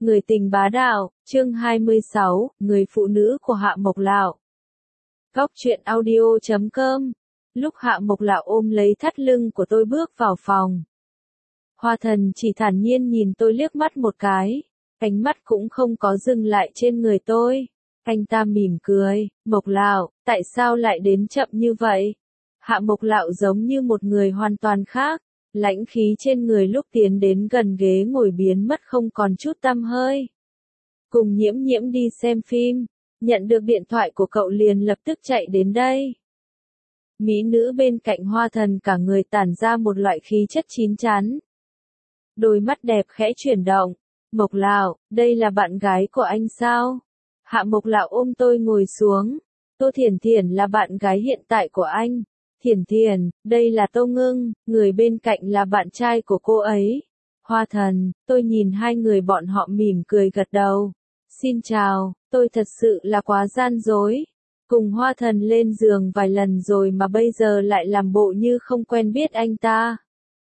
Người tình bá đạo, chương 26, người phụ nữ của Hạ Mộc Lạo. Góc truyện audio.com. Lúc Hạ Mộc Lạo ôm lấy thắt lưng của tôi bước vào phòng, Hoa Thần chỉ thản nhiên nhìn tôi liếc mắt một cái, ánh mắt cũng không có dừng lại trên người tôi. Anh ta mỉm cười, Mộc Lạo, tại sao lại đến chậm như vậy? Hạ Mộc Lạo giống như một người hoàn toàn khác, lãnh khí trên người lúc tiến đến gần ghế ngồi biến mất không còn chút tăm hơi. Cùng Nhiễm Nhiễm đi xem phim, nhận được điện thoại của cậu liền lập tức chạy đến đây. Mỹ nữ bên cạnh Hoa Thần cả người tản ra một loại khí chất chín chắn. Đôi mắt đẹp khẽ chuyển động, Mộc Lạo, đây là bạn gái của anh sao? Hạ Mộc Lạo ôm tôi ngồi xuống, Tô Thiển Thiển là bạn gái hiện tại của anh. Thiển Thiển, đây là Tô Ngưng, người bên cạnh là bạn trai của cô ấy. Hoa Thần, tôi nhìn hai người bọn họ mỉm cười gật đầu. Xin chào, tôi thật sự là quá gian dối. Cùng Hoa Thần lên giường vài lần rồi mà bây giờ lại làm bộ như không quen biết anh ta.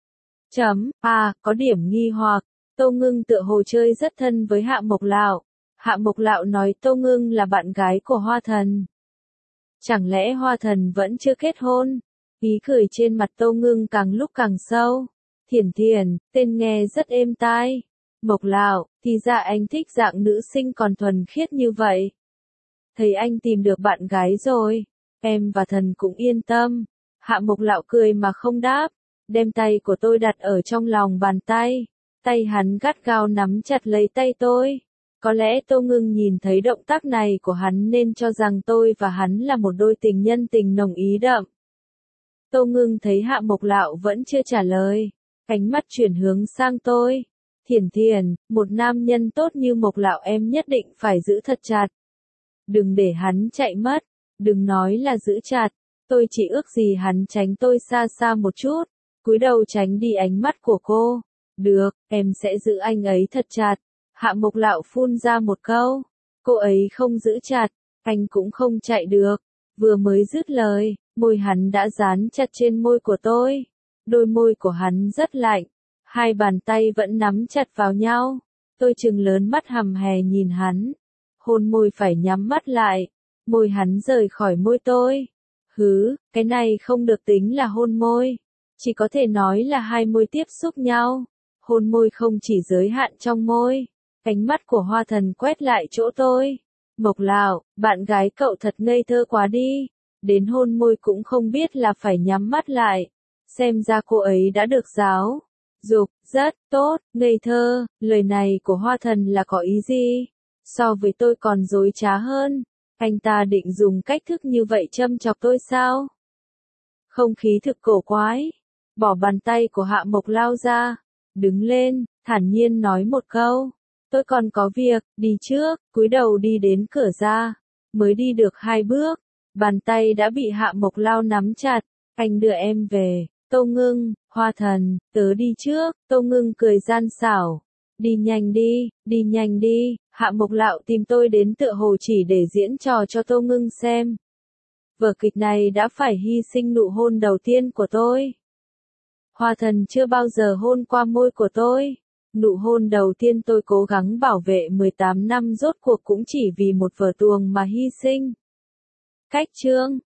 Có điểm nghi hoặc, Tô Ngưng tựa hồ chơi rất thân với Hạ Mộc Lạo. Hạ Mộc Lạo nói Tô Ngưng là bạn gái của Hoa Thần. Chẳng lẽ Hoa Thần vẫn chưa kết hôn? Ý cười trên mặt Tô Ngưng càng lúc càng sâu. Thiển Thiển, tên nghe rất êm tai. Mộc Lạo, thì ra anh thích dạng nữ sinh còn thuần khiết như vậy. Thấy anh tìm được bạn gái rồi, em và Thần cũng yên tâm. Hạ Mộc Lạo cười mà không đáp, đem tay của tôi đặt ở trong lòng bàn tay. Tay hắn gắt gao nắm chặt lấy tay tôi. Có lẽ Tô Ngưng nhìn thấy động tác này của hắn nên cho rằng tôi và hắn là một đôi tình nhân tình nồng ý đậm. Tô Ngưng thấy Hạ Mộc Lạo vẫn chưa trả lời, ánh mắt chuyển hướng sang tôi. Thiển Thiển, một nam nhân tốt như Mộc Lạo em nhất định phải giữ thật chặt. Đừng để hắn chạy mất, đừng nói là giữ chặt, tôi chỉ ước gì hắn tránh tôi xa xa một chút, cúi đầu tránh đi ánh mắt của cô. Được, em sẽ giữ anh ấy thật chặt. Hạ Mộc Lạo phun ra một câu, cô ấy không giữ chặt, anh cũng không chạy được. Vừa mới dứt lời, môi hắn đã dán chặt trên môi của tôi. Đôi môi của hắn rất lạnh, hai bàn tay vẫn nắm chặt vào nhau. Tôi trừng lớn mắt hằm hè nhìn hắn, hôn môi phải nhắm mắt lại. Môi hắn rời khỏi môi tôi. Cái này không được tính là hôn môi, chỉ có thể nói là hai môi tiếp xúc nhau. Hôn môi không chỉ giới hạn trong môi. Ánh mắt của Hoa Thần quét lại chỗ tôi. Mộc Lạo, bạn gái cậu thật ngây thơ quá đi. Đến hôn môi cũng không biết là phải nhắm mắt lại. Xem ra cô ấy đã được giáo dục rất tốt. Ngây thơ, lời này của Hoa Thần là có ý gì? So với tôi còn dối trá hơn. Anh ta định dùng cách thức như vậy châm chọc tôi sao? Không khí thực cổ quái. Bỏ bàn tay của Hạ Mộc Lạo ra, đứng lên, thản nhiên nói một câu. Tôi còn có việc, đi trước, cúi đầu đi đến cửa ra. Mới đi được 2 bước, bàn tay đã bị Hạ Mộc Lạo nắm chặt. Anh đưa em về. Tô Ngưng, Hoa Thần, tớ đi trước. Tô Ngưng cười gian xảo. Đi nhanh đi. Hạ Mộc Lạo tìm tôi đến tựa hồ chỉ để diễn trò cho Tô Ngưng xem. Vở kịch này đã phải hy sinh nụ hôn đầu tiên của tôi. Hoa Thần chưa bao giờ hôn qua môi của tôi. Nụ hôn đầu tiên tôi cố gắng bảo vệ 18 năm rốt cuộc cũng chỉ vì một vở tuồng mà hy sinh. Cách chương